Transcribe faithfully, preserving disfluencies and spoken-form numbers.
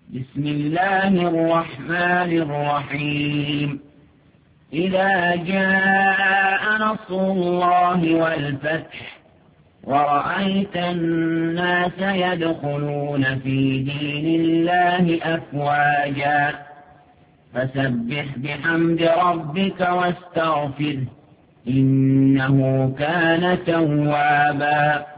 بسم الله الرحمن الرحيم إذا جاء نصر الله والفتح ورأيت الناس يدخلون في دين الله أفواجا فسبح بحمد ربك واستغفره إنه كان توابا.